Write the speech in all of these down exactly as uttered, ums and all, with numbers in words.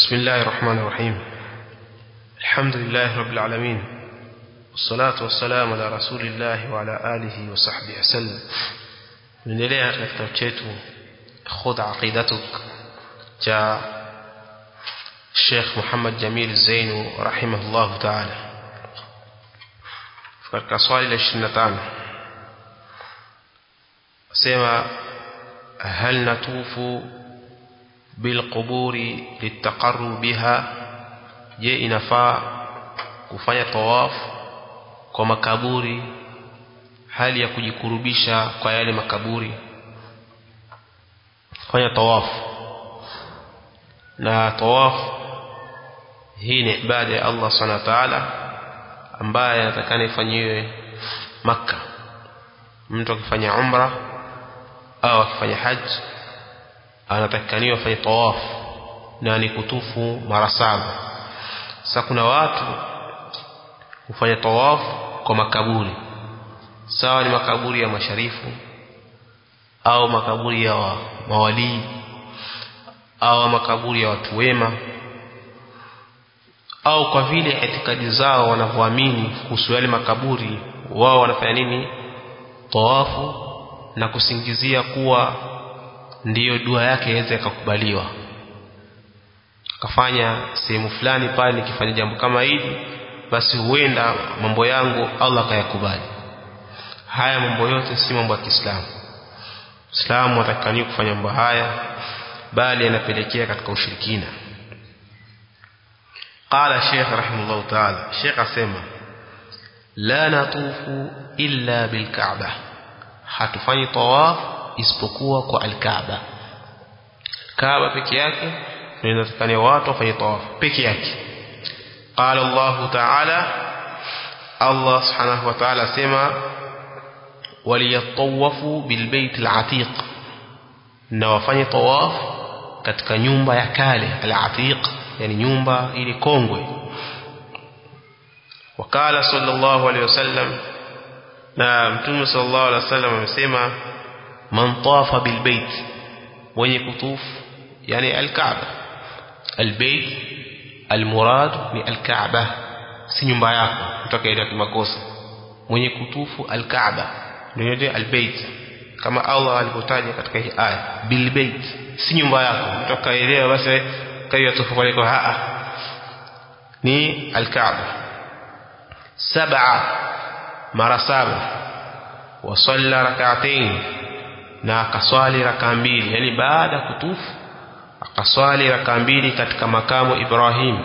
بسم الله الرحمن الرحيم. الحمد لله رب العالمين، والصلاة والسلام على رسول الله وعلى آله وصحبه وسلم. نendelea katika kitabu chetu Khudh Aqidatuk cha Sheikh Muhammad Jamil Zainu rahimahullah ta'ala. Katika swali la ishirini na tano sema hal natufu bilquburi litaqarrub biha, je inafaa kufanya tawaf kwa makaburi hali ya kujikurubisha kwa yale makaburi? Fanya tawaf, na tawaf hii ni ibada ya Allah subhanahu wa ta'ala ambaye anatakana ifanyiwe Makka. Mtu akifanya umra au akifanya haji anatakaniwa afanye tawaf na ni kutufu mara saba. Sasa kuna watu hufanya tawaf kwa makaburi, sawa ni makaburi ya masharifu au makaburi ya wa, mawali au makaburi ya watu wema, au kwa vile itikadi zao wanavyoamini kuhusu yale makaburi, wao wanafanya nini? Tawafu na kusingizia kuwa ndiyo dua yake iweze kukubaliwa. Kafanya sehemu fulani pale, nikifanya jambo kama hili basi huenda mambo yangu Allah kayakubali. Haya mambo yote si mambo ya Kiislamu. Uislamu hatakani kufanya mambo haya, bali yanapelekea katika ushirikina. Qala Sheikh rahimahullah ta'ala, Sheikh asema la natufu illa bilkaaba, hatufanyi tawaf isipokuwa kwa al-Kaaba. Kaaba peke yake ndio inatakana watu wafanye tawaf peke yake. Qala Allah ta'ala, Allah subhanahu wa ta'ala sema waliyatawafu bilbayt al-atiq, na wafanye tawaf katika nyumba ya kale al-atiq, yani nyumba ile kongwe. Wakala sallallahu alayhi wasallam, na Mtume sallallahu alayhi wasallam amesema man tawafa bilbayt, mwenye kutufu yani al-Kaaba. Al-bayt al-murad ni al-Kaaba, si nyumba yako utakaenda kimakosa. Mwenye kutufu al-Kaaba ndio al-bayt, kama Allah alipotaja katika hii aya bilbayt, si nyumba yako utakaelewa basi kayo tufu pale kwa haa, ni al-Kaaba. Sab'a, mara saba. Wa salla rak'atayn, na akaswali raka mbili, yani baada kutufu akaswali raka mbili katika makamu Ibrahim.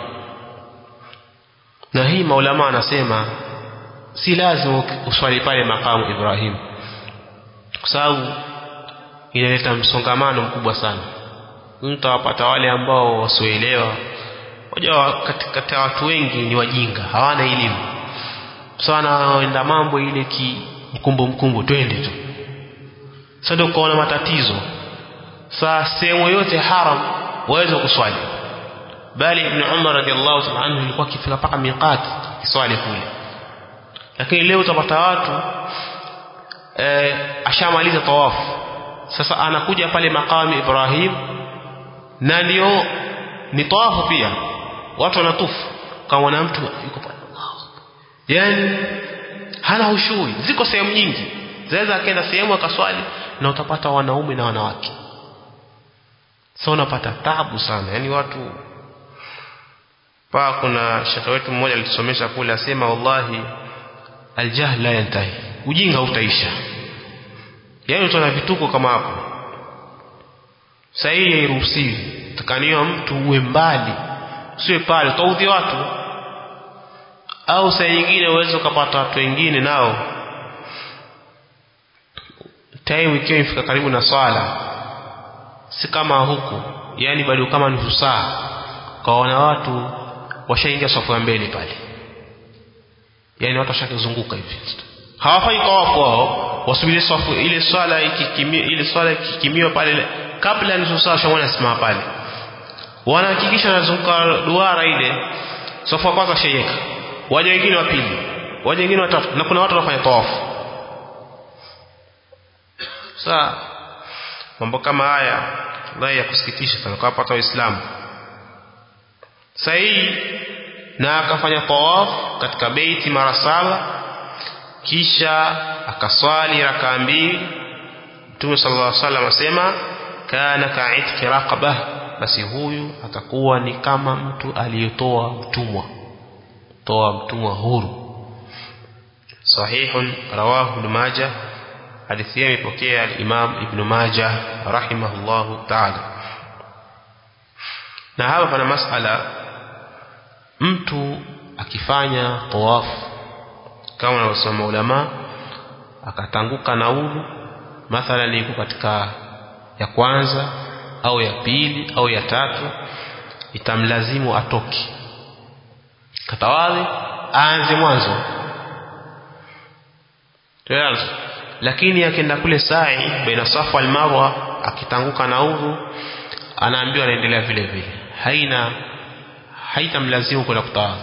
Na hii maulama anasema si lazima uswali pale makamu Ibrahim, kwa sababu inaleta msongamano mkubwa sana. Mtu wapata wale ambao wasioelewa, wajua katika watu wengi ni wajinga, hawana elimu sana, waenda mambo ile ki mkumbo mkumbo, twende tu. Sasa ndio kuona matatizo. Sasa sehemu yote haram waweza kuswali, bali Ibn Umar radhiallahu ta'ala anhu alikuwa akifika paka miqat kiswali kule. Lakini leo utapata watu eh ashamaliza tawafu, sasa anakuja pale maqami Ibrahim, na ndio ni tawafu pia watu wanatufu kama na mtu yuko pale, yani hana ushui. Ziko sehemu nyingi zaweza akaenda sehemu akaswali, na utapata wanaume na wanawake. Sasa unapata taabu sana, yani watu pa. Kuna shekhe wetu mmoja alitusomesha kule, asema wallahi aljahl la yantahi, ujinga utaisha. Yani utaona vituko kama hapo. Sasa hii hairuhusiwi, takaniwa mtu uwe mbali, usiwe pale utaudhi watu. Au saa nyingine uwezo kupata watu wengine nao time ikiwa ifika karibu na swala, si kama huku, yani bado kama nusu saa kaona watu washaingia safu ya mbele pale, yani watu washakizunguka hivi, hawafanyi tawafu wao, wasubiri safu ile swala ikikimia, ile swala ikikimiwa pale kabla nusu saa shamwana simama pale, wanahakikisha wanazunguka duara ile. Safu ya kwanza shayeka, waje wengine wa pili, waje wengine watatu, na kuna watu wanafanya tawafu. Sasa mambo kama haya wallahi ya kusikitisha sana kwa watu wa Uislamu. sahihi na akafanya tawaf katika beiti mara saba kisha akaswali rakaa mbili, Mtume sallallahu alaihi wasallam asema kana ka'itki raqabah, basi huyu atakuwa ni kama mtu aliyetoa mtumwa, toa mtumwa huru. Sahihun rawahu Ibn Majah, hadithi hii imepokea al-Imam Ibn Majah rahimahullahu ta'ala. Na hapa pana masala, mtu akifanya tawaf kama wanavyosema ulama akatanguka na udhu, mathalan iko katika ya kwanza au ya pili au ya tatu, itamlazimu atoke katawadhi aanze mwanzo. Tayari, lakini akienda kule sa'i baina Safa wal Marwa akitanguka na udhu, anaambiwa anaendelea vile vile, haina haitamlazimu kwenda kutawadhi.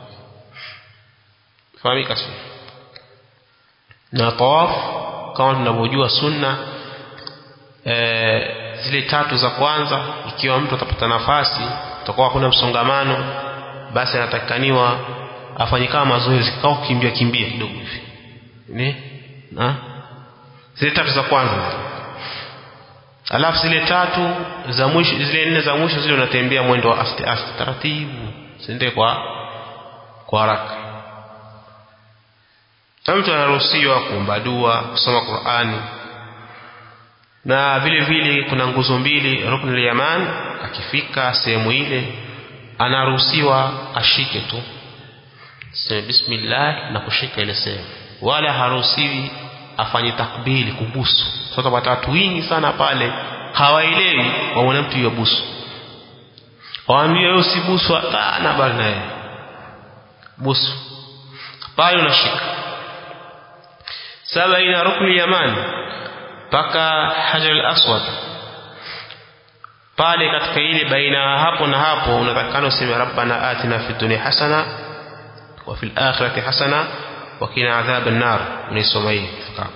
Fahamika sio? Na tawaf kama tunavyojua sunna e, zile tatu za kwanza, ikiwa mtu atapata nafasi utakuwa hakuna msongamano, basi anatakaniwa afanye kama mazoezi, kama kukimbia kimbia kidogo hivi ni na zile tatu za kwanza. Alafu zile tatu za mwisho, zile nne za mwisho, zile unatembea mwendo wa aste aste taratibu, sende kwa kwa haraka. Mtu anaruhusiwa kuomba dua, kusoma Qur'ani, na vile vile kuna nguzo mbili ruknul yaman, akifika sehemu ile anaruhusiwa ashike tu, sema bismillah na kushika ile sehemu, wala haruhusiwi afanye takbili, kubusu. Sasa watu wengi sana pale hawaelewi, waona mtu yubusu, waambie wewe usibusu hata na bali naye busu pale unashika. Saba ina rukni yaman paka Hajar al-Aswad, pale katika ile baina hapo na hapo unatakana useme rabbana atina fid dunya hasana wa fil akhirati hasana wa qina adhaban nar, unisoma hii hapo.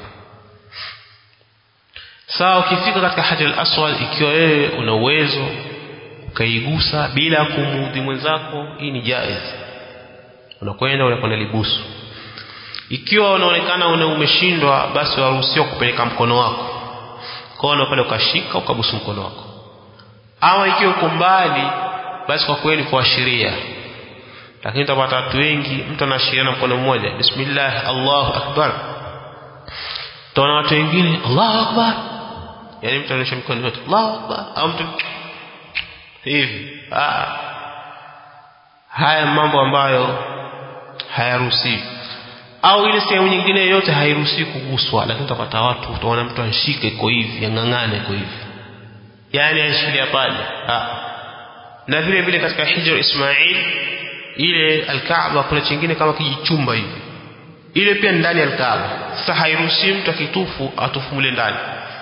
Sawa, ukifika katika Hajar al-Aswad, ikiwa wewe una uwezo ukaigusa bila kumudhi mwenzako, hii ni jaiz, unakwenda unakwenda libusu. Ikiwa unaonekana una umeshindwa, basi waruhusiwa kupeleka mkono wako, kono pale ukashika ukabusu mkono wako. Ama ikiwa uko mbali, basi kwa kweli kuashiria. Lakini utapata watu wengi mtu anaashiria na mkono mmoja, bismillah Allahu akbar, tunaona watu wengine Allahu akbar, yani mtu anaonyesha mkono wote Allahu akbar, au mtu hivi. Ah, haya mambo ambayo hayaruhusiwi. Au ile sehemu nyingine yote hairuhusiwi kuguswa, lakini utapata watu, utaona mtu anshike iko hivi, yangangane iko hivi, yani anshikilia pale. Ah, na vile vile katika Hijr Ismail ile al-Kaaba kuna chingine kama kijichumba hivi, ile pia ndani ya al-Kaaba. Sasa hairuhusiwi mtu akitufu atufu mule ndani.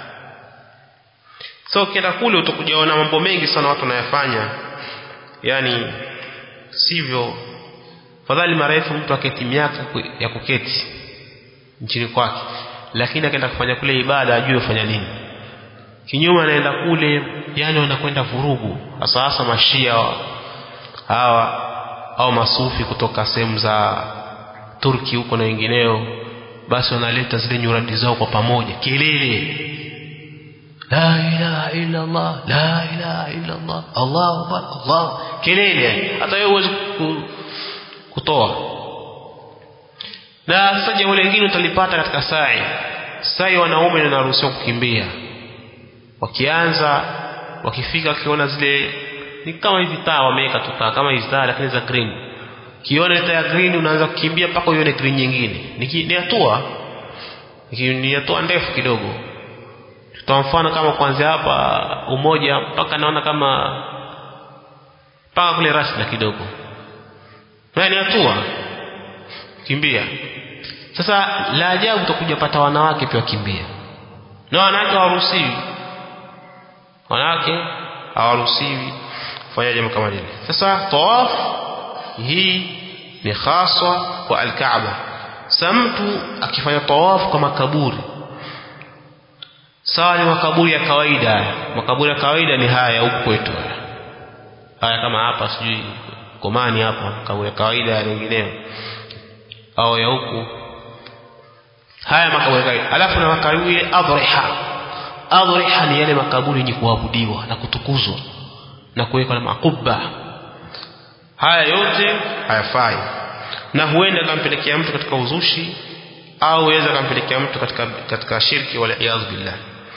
So kienda kule utakujaona mambo mengi sana watu wanayafanya, yani sivyo. Fadhali marefu mtu aketi miaka ya kuketi nchini kwake, lakini akaenda kufanya kule ibada ajue ufanya nini. Kinyume anaenda kule, yani wanakwenda vurugu, hasa hasa mashia hawa au masufi kutoka sehemu za Turki huko na wengineo, basi wanaleta zile nyuradi zao kwa pamoja, kelele la ilaha illa Allah, la ilaha illa Allah, Allahu akbar, Allah, kelele hata wewe huwezi kutoa. Na sasa jambo lingine utalipata katika sa'i. Sa'i wanaume wanaruhusiwa kukimbia, wakianza wakifika kiona zile ni kama hizi taa wameweka tu taa kama hizi taa lakini za green, kiona taa ya green unaanza kukimbia mpaka uone green nyingine, ni hatua ni hatua ndefu kidogo. Kwa mfano kama kuanzia hapa Umoja mpaka naona kama mpaka kule Rashida kidogo, na ni hatua kimbia. Sasa la ajabu utakuja pata wanawake pia kimbia, na wanawake hawaruhusiwi, wanawake hawaruhusiwi kufanya jambo kama hili. Sasa tawaf hii ni hasa kwa al-Kaaba. Sasa mtu akifanya tawaf kwa makaburi, sawa, ni makaburi ya kawaida. Makaburi ya kawaida ni haya huko kwetu, haya kama hapa sijui Komani hapa makaburi ya kawaida ya wengineo au ya huku, haya makaburi kawaida. Alafu na makaburi adhriha. Adhriha ni yale makaburi yenye kuabudiwa na kutukuzwa na kuwekwa na makubba. Haya yote hayafai na huenda kampelekea mtu katika uzushi au huweza kampelekea mtu katika katika shirki wala iyadhu billah.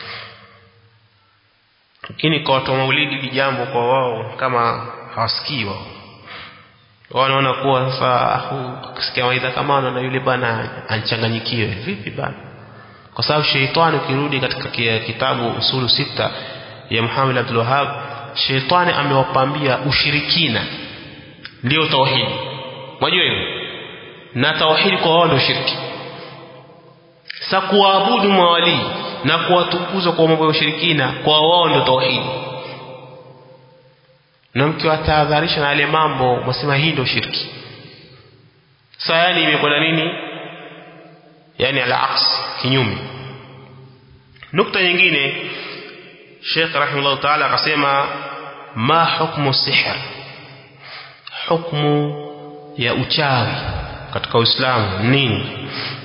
Lakini kwa watu wa maulidi ni jambo kwa wao kama hawasikii wao. Wanaona kuwa sasa ukisikia maidha kama na yule bana anchanganyikiwe vipi bana, kwa sababu sheitani ukirudi katika kitabu usulu sita ya Muhammad Abdul Wahhab, sheitani amewapambia ushirikina ndio tauhidi. Unajua hiyo? Na tauhidi kwa wao ndio shirki. Sasa kuabudu mawali na kuwatukuza kwa mambo ya ushirikina kwa wao ndio tauhidi. Na mkiwatahadharisha na yale mambo msema hii ndio shirki. Sasa yani imekwenda nini? Yani al-aks, kinyume. Nukta nyingine Sheikh rahimahullah ta'ala akasema ma hukmu sihr, hukmu ya uchawi katika Uislamu nini?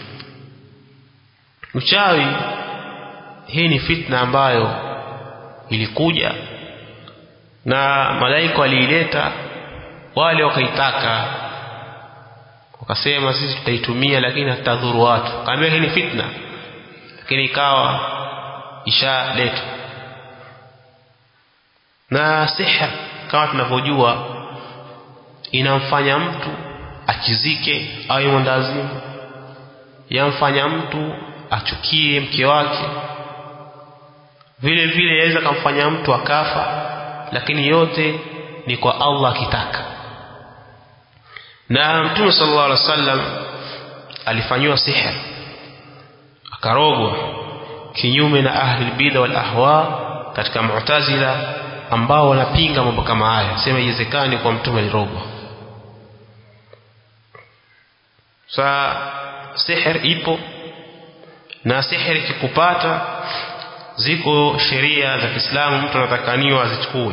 Uchawi hii ni fitna ambayo ilikuja na malaika waliileta, wale wakaitaka wakasema sisi tutaitumia lakini hatadhuru watu. Kaambia hii ni fitna, lakini ikawa ishaletwa. Na sihr kama tunavyojua inamfanya mtu achizike au mwendazimu, yamfanya mtu achukie mke wake, vile vile yaweza kumfanya mtu akafa, lakini yote ni kwa Allah akitaka. Na Mtume sallallahu alaihi wasallam alifanywa sihr, akarogwa, kinyume na ahli bid'a wal ahwa katika Mu'tazila ambao wanapinga mambo kama haya, sema iwezekani kwa mtume alirogwa. Sa sihr ipo, na sihr ikikupata ziko sheria za Kiislamu mtu anatakaniwa azichukue.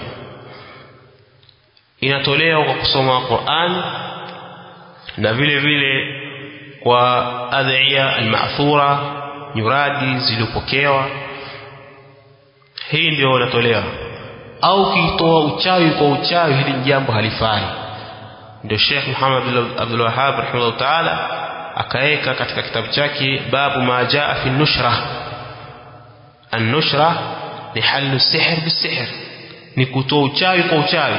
Inatolewa kwa kusoma Qur'an na vile vile kwa adhiya al-ma'thura, nyuradi zilizopokewa. Hii ndio inatolewa. Au kitoa uchawi kwa uchawi, hili jambo halifai. Ndio Sheikh Muhammad Abdul Wahhab rahimahullah ta'ala akaeka katika kitabu chake babu ma jaa fi nushra. An-nushra ni halu sihr bis-sihr, ni kutoa uchawi kwa uchawi.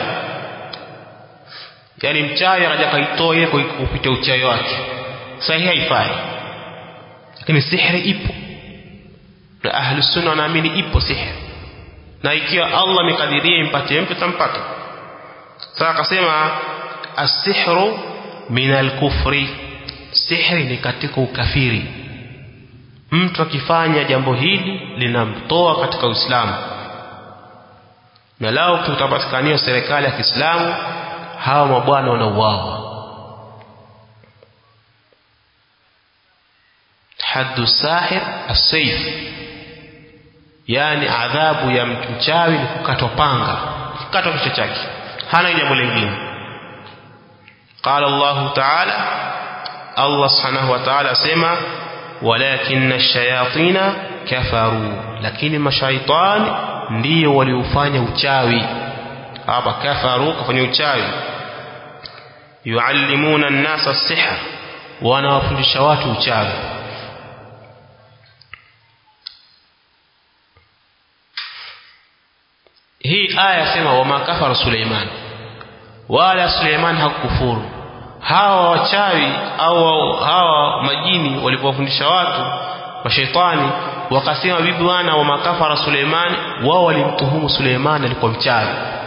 Yani mchawi akaja kaitoa yeye kwa kupitia uchawi wake, sahihi haifai. Lakini sihri ipo, na ahli sunna wanaamini ipo sihri, na ikiwa Allah amekadiria impatie mtu tampata. Sasa akasema as-sihru min al-kufri, sihri ni katika ukafiri. Mtu akifanya jambo hili linamtoa katika Uislamu. Na lao kutapatikania serikali ya Kiislamu, hawa mabwana wanauawa. Haddu sahir as-sayf, yani adhabu ya mchawi ni kukatwa panga, kukatwa kichwa chake, hana jambo lingine. Qala Allah ta'ala, Allah subhanahu wa ta'ala asema walakinna ash-shayatina kafaru, lakini mashaitani ndio waliofanya uchawi. Hapa kafaru kufanya uchawi. Yuallimuna an-nasa as-sihr, wanawafundisha watu uchawi. Hii aya sema wama kafara Suleiman, wala Suleiman hakufuru. Hawa wachawi au hawa majini walipofundisha watu mashaitani wakasema bibi wana wama kafara Suleiman, wao walimtuhumu Suleiman alikuwa mchawi.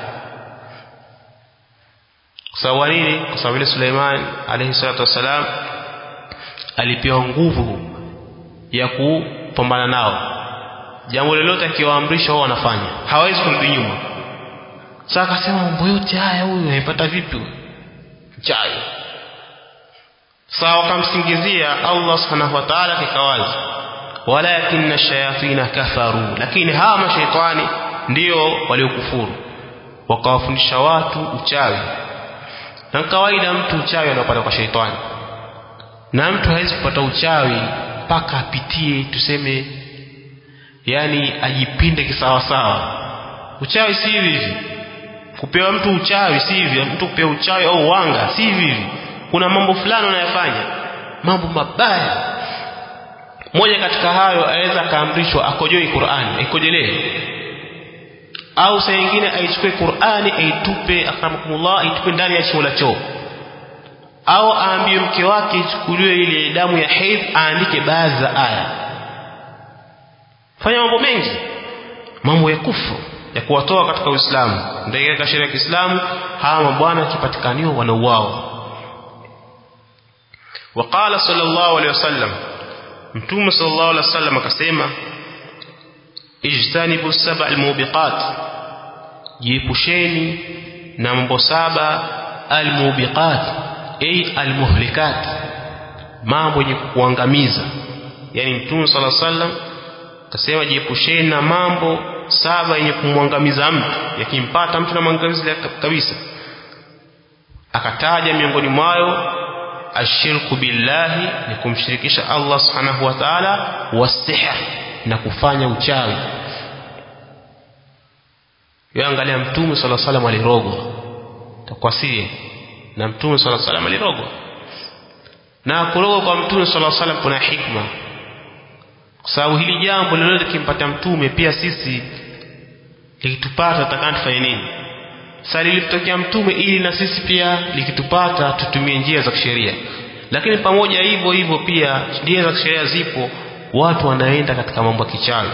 Sawa nini? Kwa sababu ile Suleiman alayhi salatu wasalam alipewa nguvu ya kupambana nao. Jambo lolote akiwaamrisha wao wanafanya, hawezi kurudi nyuma. Sasa akasema mambo yote haya huyu amepata vipi? Mchawi. Sawa, wakamsingizia Allah subhanahu wa ta'ala kikawazi, walakinna ash-shayatina kafaru, lakini hawa mashaitani ndio waliokufuru wakawafundisha watu uchawi. Na kawaida mtu uchawi anapata kwa shaitani, na mtu hawezi kupata uchawi mpaka apitie tuseme yani ajipinde kisawa sawa. Uchawi si hivi kupewa mtu uchawi, si hivi mtu kupewa uchawi au wanga, si hivi. Kuna mambo fulani unayofanya, mambo mabaya. Moja katika hayo aweza kaamrishwa akojoe Qur'ani, aikojelee, au saa nyingine aichukue Qur'ani aitupe, akramakumullah, aitupe ndani ya shimo la choo, au aambie mke wake ichukuliwe ile damu ya haidh aandike baadhi za aya. Fanya mambo mengi, mambo ya kufuru ya kuwatoa katika Uislamu. Ndio katika sheria ya Kiislamu hawa mabwana kipatikaniwa wanauao. Waqala sallallahu alayhi wasallam, Mtume sallallahu alayhi wasallam akasema, ijtanibu sab'al mubiqat, jiepusheni na mambo saba almubiqat, ay almuhlikat, mambo yenye kuangamiza. Yani Mtume sallallahu alayhi wasallam akasema jiepusheni na mambo saba yenye kumwangamiza mtu, yakimpata mtu na maangamizi kabisa. Akataja miongoni mwayo ashirku billahi, ni kumshirikisha Allah subhanahu wa ta'ala, wasihr, na kufanya uchawi. Yeye angalia Mtume sallallahu alaihi wasallam alirogwa takwasiye, na Mtume sallallahu alaihi wasallam alirogwa, na kurogwa kwa Mtume sallallahu alaihi wasallam kuna hikma, kwa sababu hili jambo lolote kimpata Mtume pia sisi likitupata tutakana tufanye nini? Sasa lilitokea Mtume ili na sisi pia likitupata tutumie njia za kisheria. Lakini pamoja hivyo hivyo pia njia za kisheria zipo, watu wanaenda katika mambo ya kichawi.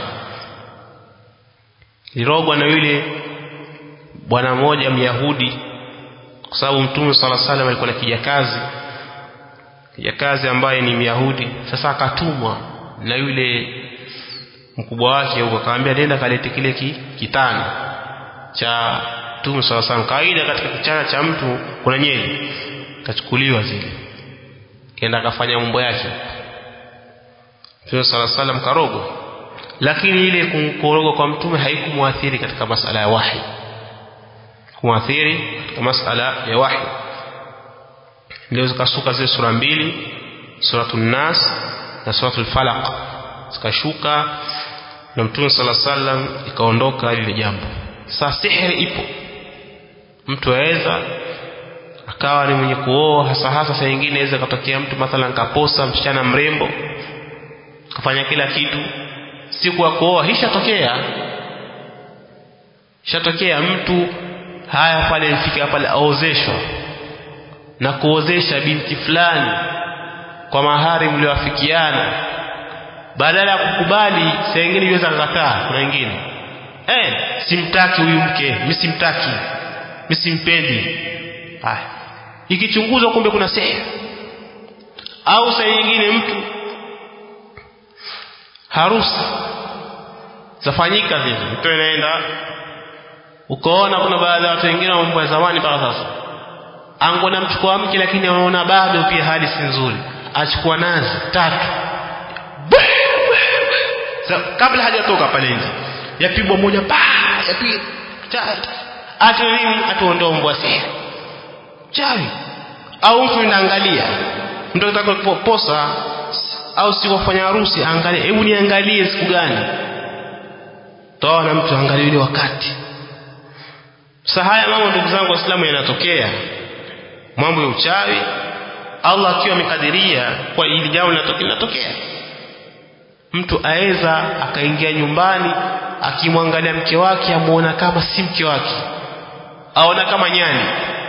Lirogwa na yule bwana mmoja Myahudi, kwa sababu Mtume sallallahu alaihi wasallam alikuwa na kijakazi, kijakazi ambaye ni Myahudi. Sasa akatumwa na yule mkubwa wake huko, akamwambia nenda kalete kile kitana cha Mtume sallallahu alaihi wasallam. Kaida katika kichana cha mtu kuna nyeli, kachukuliwa zile, kenda akafanya mambo yake. Mtume sallallahu alaihi wasallam karogo, lakini ile kumkoroga kwa Mtume haikumwathiri katika masala ya wahi, kumwathiri katika masala ya wahi. Ndio zikasuka zile sura mbili, suratul Nas na suratul Falaq, zikashuka na Mtume sallallahu alaihi wasallam ikaondoka ile jambo. Sasa sihiri ipo, mtu aweza akawa ni mwenye kuoa, hasa hasa saa nyingine aweza katokea mtu mathalan kaposa msichana mrembo, kafanya kila kitu, siku ya kuoa hishatokea shatokea mtu haya pale mfika pale aozeshwa na kuozesha binti fulani kwa mahari mlioafikiana, badala ya kukubali saa nyingine yaweza kukataa. Kuna wengine eh simtaki huyu mke, mimi simtaki, mimi simpendi. Haya, ikichunguzwa kumbe kuna sehemu. Au saa nyingine mtu harusi zafanyika vile, mtu anaenda ukoona, kuna baadhi ya watu wengine wa mambo ya zamani mpaka sasa angona mchukua mke, lakini anaona bado pia hali si nzuri, achukua nazi tatu so, kabla hajatoka pale nje yapigwa moja pa yapigwa tatu, acha nini, atuondoa mbwa sasa chawi. Au mtu anaangalia mtu anataka kuposa au si kufanya harusi, angalia, hebu niangalie siku gani, toa na mtu angalie ile wakati. Sasa haya mambo ndugu zangu Waislamu yanatokea, mambo ya uchawi. Allah akiwa amekadiria kwa ili jambo linatokea linatokea. Mtu aeza akaingia nyumbani akimwangalia mke wake amuona kama si mke wake, aona kama nyani,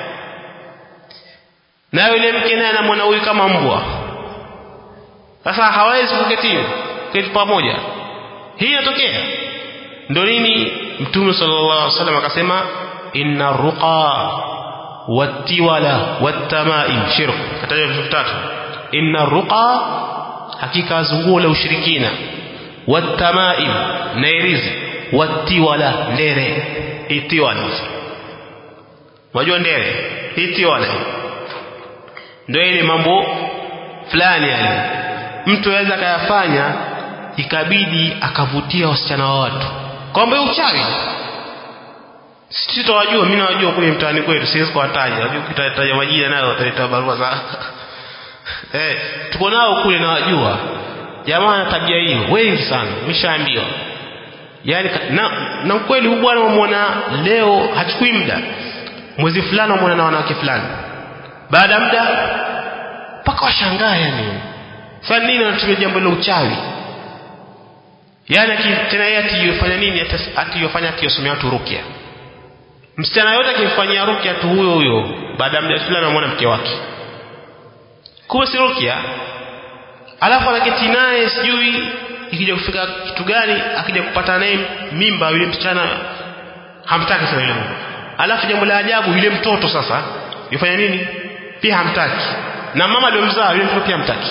na yule mke naye anamwona huyu kama mbwa. Sasa hawezi kuketi keti pamoja, hii inatokea. Ndio nini Mtume sallallahu alaihi wasallam akasema inna ruqa wattiwala wattamaim shirk. Kataja vitu vitatu: inna ruqa, hakika zunguo la ushirikina, wattamaim nairizi, wattiwala ndere. Itiwala, unajua ndere, itiwala ndio ile mambo fulani yale mtu aweza kayafanya ikabidi akavutia wasichana wa watu kwamba uchawi. sisi tunawajua, mimi nawajua kule mtaani kwetu, siwezi kuwataja. Unajua ukitaja majina nayo wataleta barua za eh tuko nao kule nawajua. Jamaa ana tabia hiyo wengi sana, nimeshaambiwa. Yaani na, na kweli huyu bwana umeona leo hachukui muda. Mwezi fulani umeona na wanawake fulani. Baada muda paka washangaa yani. Fanya nini anatumia jambo la uchawi? Yaani tena yeye atiyofanya nini atiyofanya atiyosomea watu rukia. Msichana yote akimfanyia rukia tu huyo huyo, baada ya muda fulani anamuona mke wake. Kumbe si rukia. Alafu anaketi naye sijui ikija kufika kitu gani, akija kupata naye mimba yule msichana hamtaki sana yule. Alafu jambo la ajabu yule mtoto sasa yufanya nini? Pia hamtaki. Na mama aliyomzaa yule mtoto pia hamtaki.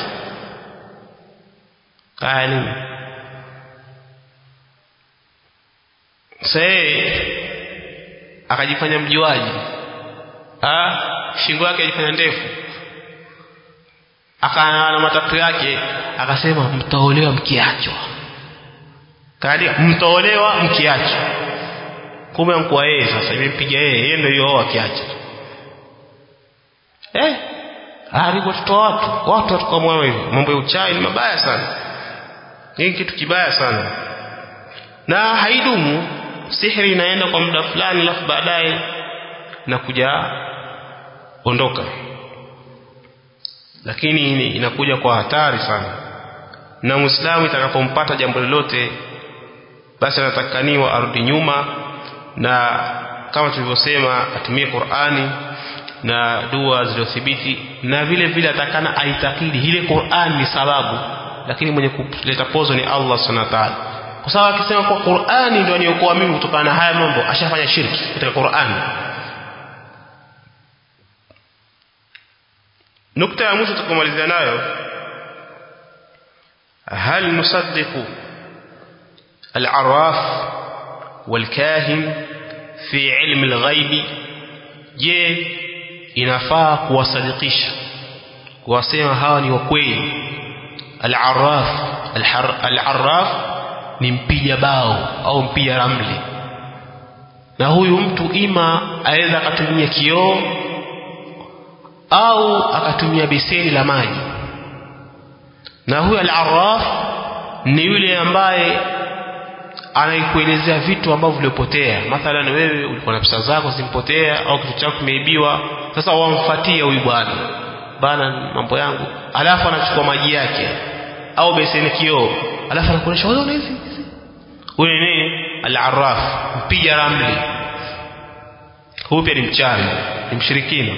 Haya nini? Sasa akajifanya mjuaji. Ah, shingo yake ilifanya ndefu. Akaana matatu yake akasema mtaolewa mkiachwa. Kadi mtaolewa mkiachwa. Kumbe mkwa yeye sasa imempiga yeye, yeye ndio yeye akiacha. Eh? Haribu watoto watu, watu watu kama hivi. Mambo ya uchawi ni mabaya sana. Ni kitu kibaya sana. Na haidumu. Sihiri inaenda kwa muda fulani alafu baadaye na kuja ondoka. Lakini inakuja kwa hatari sana. Na Muislamu itakapompata jambo lolote basi anatakaniwa arudi nyuma, na kama tulivyosema atumie Qur'ani na dua zilizothibiti, na vile vile atakana aitakidi ile Qur'an ni sababu, lakini mwenye kuleta pozo ni Allah Subhanahu wa ta'ala. Kwa sababu akisema kwa Qur'ani ndio aniyokuwa mimi kutokana na haya mambo, ashafanya shirki katika Qur'ani. Nukta ya mwisho tukomalizia nayo, hal nusaddiqu al-arraf wal-kahin fi ilm al-ghaib? Je, inafaa kuwasadikisha kuwasema hawa ni wakweli? Al-arraf al-arraf ni mpiga bao au mpiga ramli, na huyu mtu ima aidha akatumia kioo au akatumia beseni la maji. Na huyu al-arraf ni yule ambaye anaikuelezea vitu ambavyo vilipotea. Mathalan wewe ulikuwa na pesa zako zimpotea au kitu chako kimeibiwa, sasa wamfuatia huyu bwana, bana mambo yangu, alafu anachukua maji yake au beseni kioo, alafu anakuonyesha wewe una hizi. Huyu ni al-arraf, mpiga ramli. Huyu pia ni mchawi, ni mshirikina.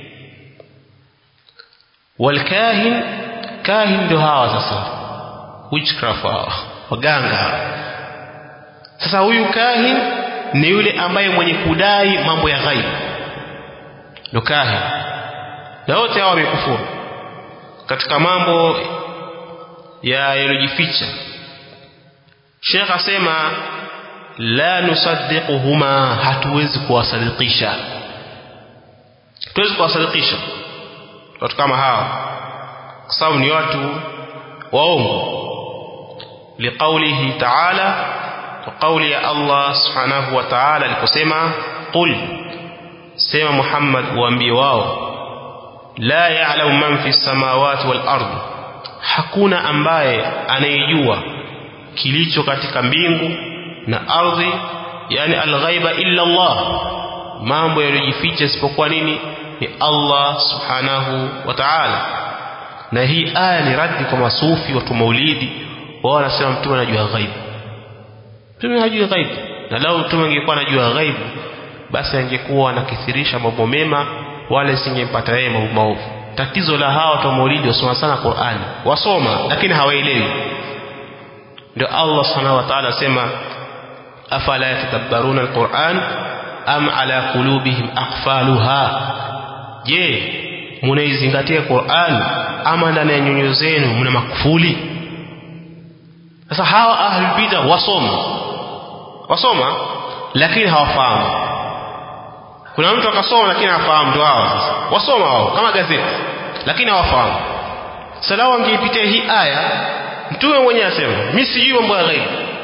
Walkahin, kahin ndio hawa sasa witchcraft hawa, waganga. Sasa huyu kahin ni yule ambaye mwenye kudai mambo ya ghaib, ndio kahin. Na wote hawa wamekufuru katika mambo ya yaliyojificha. Sheikh asema la nusaddiquhuma, hatuwezi kuwasadikisha, hatuwezi kuwasadikisha watu kama hawa, kwa sababu ni watu waongo. Liqaulihi ta'ala, kwa kauli ya Allah subhanahu wa ta'ala aliposema qul, sema Muhammad waambie wao, la ya'lamu man fi samawati wal ardi, hakuna ambaye anayejua kilicho katika mbingu na ardhi, yani al-ghaiba illa Allah, mambo yaliyojificha isipokuwa nini? Ni Allah subhanahu wa ta'ala. Na hii aya ni radi kwa masufi watu maulidi, wao wanasema mtume anajua ghaibu. Mtume hajui ghaibu, na lao mtume angekuwa anajua ghaibu basi angekuwa anakithirisha mambo mema, wale singempata yeye mambo maovu. Tatizo la hawa watu maulidi wasoma sana Qur'ani, wasoma lakini hawaelewi. Ndio Allah subhanahu wa ta'ala sema afala yatadabbaruna al-Qur'an am ala qulubihim aqfaluha, je mnaizingatia Qur'an ama ndani ya nyoyo zenu mna makufuli? Sasa hawa ahlul bid'ah wasoma wasoma lakini hawafahamu. Kuna mtu akasoma lakini hafahamu, ndio hao sasa wasoma wao kama gazeti lakini hawafahamu. Salamu angeipitia hii aya, mtume mwenyewe asema mimi sijui mambo ya ghaibu,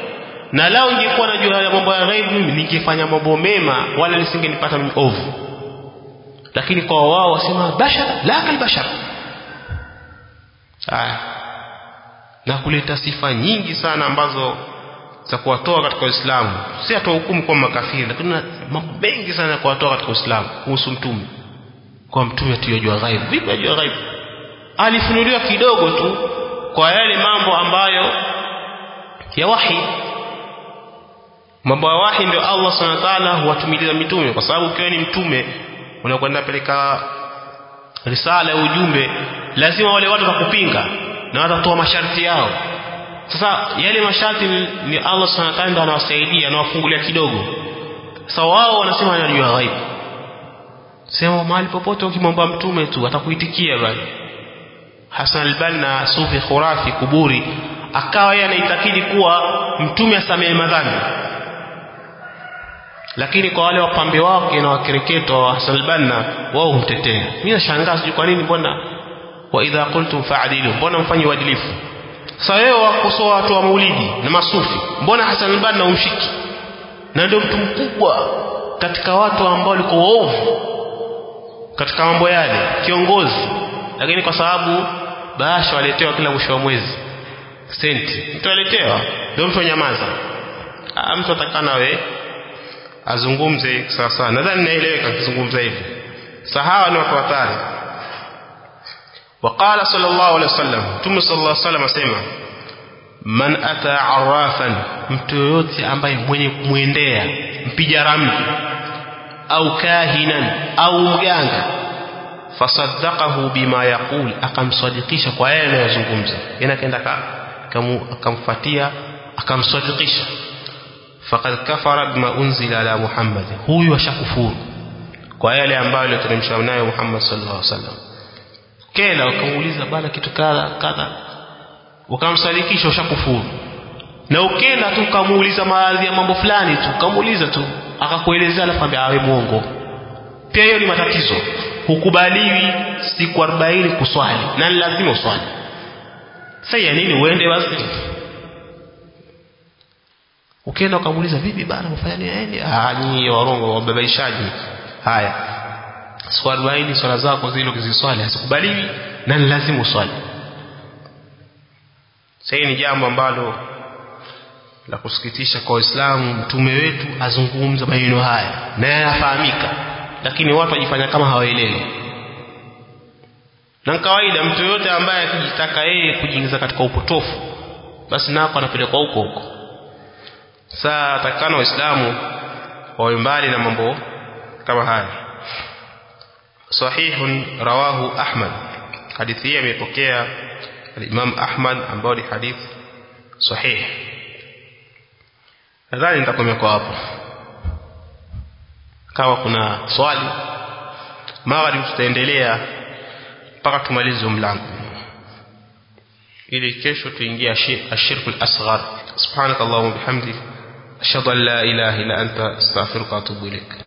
na lao ningekuwa najua mambo ya ghaibu mimi ningefanya mambo mema wala nisingenipata mimi ovu. Lakini kwa wao wasema bashar la kal bashar. Haya, na kuleta sifa nyingi sana ambazo za kuwatoa katika Uislamu. Si atoa hukumu kwa makafiri, lakini mambo mengi sana kuwatoa katika Uislamu kuhusu mtume. Kwa mtume tuyajua ghaibu. Vipi ajua ghaibu? Alifunuliwa kidogo tu kwa yale mambo ambayo ya wahi. Mambo ya wahi ndio Allah Subhanahu wa ta'ala huwatumiliza mitume, kwa sababu ukiwa ni mtume unakwenda peleka risala ya ujumbe, lazima wale watu wakupinga na watatoa masharti yao. Sasa yale masharti ni Allah Subhanahu wa ta'ala ndio anawasaidia, anawafungulia kidogo. Sasa wao wanasema wanajua ghaibu. Sema mahali popote ukimwomba mtume tu atakuitikia bali. Hassan al-Banna sufi khurafi kuburi akawa yeye anaitakidi kuwa mtume asamehe madhambi, lakini kwa wale wapambe wake na wakereketo wa Hassan al-Banna wao humtetea. Mimi nashangaa sijui kwa nini, mbona wa idha qultum fa'dilu, mbona mfanye uadilifu? Sasa wewe wakosoa watu wa maulidi na masufi, mbona Hassan al-Banna umshiki? Na ndio mtu mkubwa katika watu ambao walikuwa waovu katika mambo yale, kiongozi, lakini kwa sababu bahasha waletewa kila mwisho wa mwezi senti, mtu aletewa ndio mtu nyamaza. Ah, mtu atakana we azungumze sawa sawa. Nadhani naeleweka kuzungumza hivi. Sahawa ni watu hatari. Waqala sallallahu alaihi wasallam, Mtume sallallahu alaihi wasallam asema, man ata arrafan, mtu yote ambaye mwenye kumwendea mpiga ramli au kahinan au mganga, fasaddaqahu bima yaqul, akamsadikisha kwa yale anayozungumza, yana kaenda akamfuatia akamsadikisha, faqad kafara bima unzila ala Muhammad, huyu ashakufuru kwa yale ambayo aliteremshwa nayo Muhammad sallallahu alaihi wasallam. Kila ukamuuliza bana kitu kadha kadha ukamsadikisha, ushakufuru. Na ukenda tu ukamuuliza baadhi ya mambo fulani tu, ukamuuliza tu akakuelezea alafu awe muongo, pia hiyo ni matatizo. Hukubaliwi siku arobaini kuswali na lazima uswali. Sasa ya nini uende basi? Ukienda ukamuuliza vipi bana mfanya nini, ah ni warongo wababaishaji. Haya, siku arobaini swala zako zile ukiziswali hasikubaliwi na lazima uswali. Sasa ni jambo ambalo la kusikitisha kwa Uislamu. Mtume wetu azungumza maneno haya na yanafahamika, lakini watu wajifanya kama hawaelewi. Na kawaida mtu yote ambaye akijitaka yeye kujiingiza katika upotofu, basi nako anapelekwa huko huko. Sasa takana Waislamu wawe mbali na mambo kama haya. Sahihun rawahu Ahmad, hadithi hii imepokea al-Imam Ahmad ambao ni hadithi sahih. Nadhani nitakomea kwa hapo. Kama kuna swali magharibi tutaendelea mpaka tumalize mlango, ili kesho tuingie ashirku al-asghar. Subhanakallahumma bihamdik ashhadu an la ilaha illa anta astaghfiruka wa atubu ilaik.